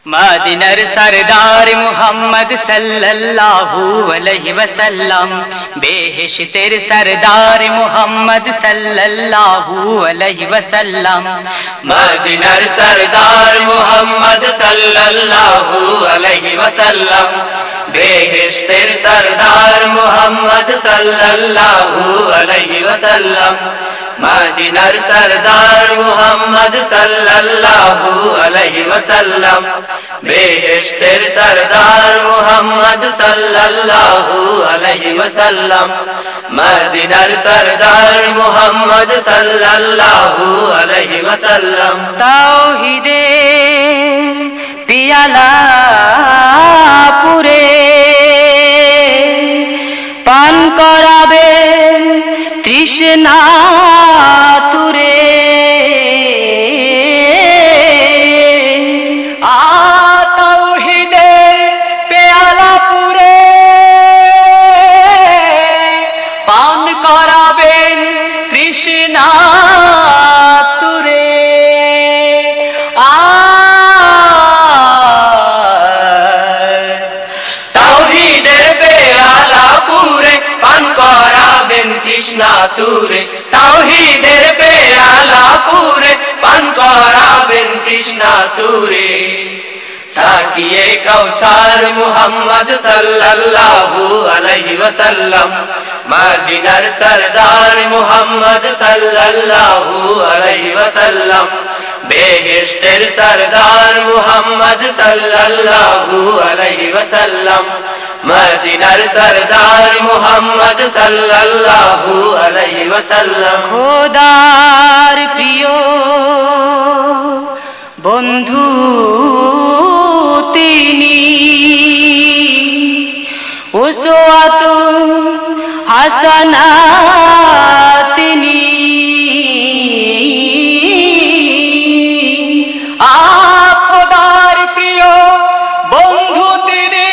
मदीनार सरदार मुहम्मद सल्लल्लाहु अलैहि वसल्लम, बेहिश्तेर सरदार मुहम्मद सल्लल्लाहु अलैहि वसल्लम। मदीनार सरदार मुहम्मद सल्लल्लाहु अलैहि वसल्लम, बेहिश्तेर सरदार मुहम्मद सल्लल्लाहु अलैहि वसल्लम। मदीनार सरदार मुहम्मद सल्लल्लाहु अलैहि वसल्लम, बेहिश्तेर सरदार मुहम्मद सल्लल्लाहु अलैहि वसल्लम। मदीनार सरदार मुहम्मद सल्लल्लाहु अलैहि वसल्लम। ताऊहीदेर पियाला पुरे पान कराबे তৃষ্ণা তুরে। তাওহীদের পেয়ালা পুরে পান করাবেন তৃষ্ণা তুরে। তাওহীদের পেয়ালা পুরে পান করাবেন তৃষ্ণা তুরে। তাওহীদের পেয়ালা পুরে পান করাবেন তৃষ্ণা তুরে। সাকিয়ে কাউসার মুহাম্মদ সাল্লাল্লাহু আলাইহি ওয়াসাল্লাম, মদিনার সরদার মুহাম্মদ সাল্লাল্লাহু আলাইহি ওয়াসাল্লাম। বেহেশতের সরদার মুহাম্মদ সাল্লাল্লাহু আলাইহি ওয়াসাল্লাম, মদিনার সরদার মুহাম্মদ সাল্লাল্লাহু আলাইহি ওয়াসাল্লাম। খোদার প্রিয় বন্ধু তিনি, উসওয়াতুন হাসানা তিনি। খোদার প্রিয় বন্ধু তিনি,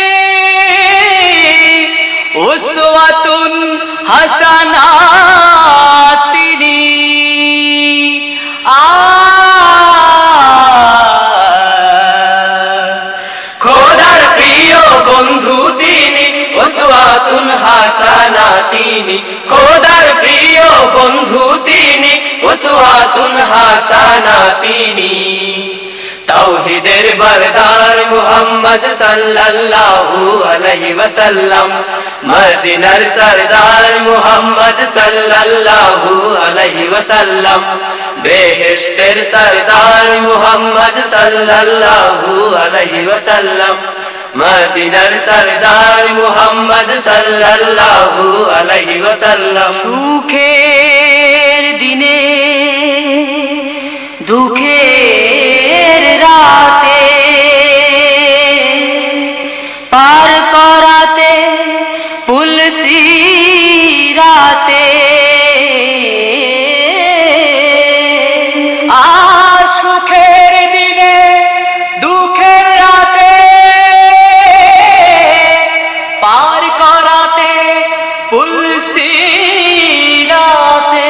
উসওয়াতুন হাসানা তিনি। খোদার প্রিয় বন্ধু তিনি, উসওয়াতুন হাসানা তিনি। খোদার প্রিয় বন্ধু তিনি, উসওয়াতুন হাসানা তিনি। তাওহীদের বরদার মুহাম্মদ সাল্লাল্লাহু আলাইহি ওয়াসাল্লাম, মদিনার সরদার মুহাম্মদ সাল্লাল্লাহু আলাইহি ওয়াসাল্লাম। বেহেশতের সরদার মুহাম্মদ সাল্লাল্লাহু আলাইহি ওয়াসাল্লাম, মদিনার সরদার মুহাম্মদ সাল্লাল্লাহু আলাইহি ওয়াসাল্লাম। সুখের দিনে দুঃখের রাতে পার করাতে পুলসি রাতে। সুখের দিনে দুঃখের রাতে পার করাতে পুলসি রাতে।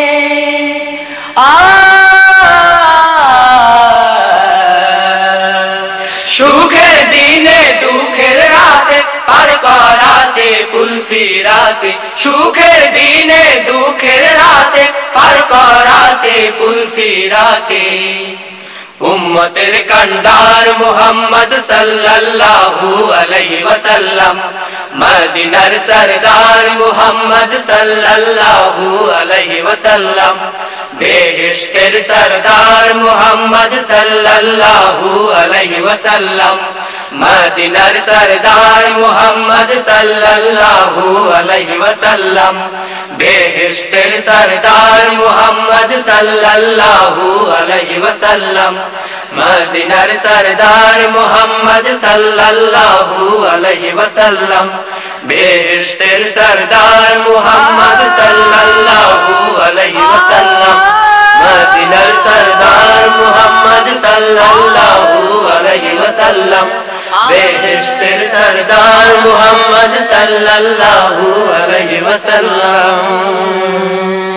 সুখের দিনে দুঃখের রাতে পার করাতে পুলসি রাতে। সুখের দিনে দুঃখের রাতে পার করাতে পুলসি রাতে। উম্মতের কান্ডার মুহাম্মদ সাল্লাল্লাহু আলাইহি ওয়াসাল্লাম, মদিনার সরদার মুহাম্মদ সাল্লাল্লাহু আলাইহি ওয়াসাল্লাম। বেহেশতের সরদার মুহাম্মদ সাল্লাল্লাহু আলাইহি ওয়াসাল্লাম, মদিনার সরদার মুহাম্মদ সাল্লাল্লাহু আলাইহি ওয়াসাল্লাম। বেহেশতের সরদার মুহাম্মদ সাল্লাল্লাহু আলাইহি ওয়াসাল্লাম, মদিনার সরদার মুহাম্মদ সাল্লাল্লাহু আলাইহি ওয়াসাল্লাম। বেহেশতের সরদার মুহাম্মদ সাল্লাল্লাহু আলাইহি ওয়াসাল্লাম, মদিনার সরদার মুহাম্মদ সাল্লাল্লাহু আলাইহি ওয়াসাল্লাম। বেহেশতের সরদার মুহাম্মদ সাল্লাল্লাহু আলাইহি ওয়াসাল্লাম।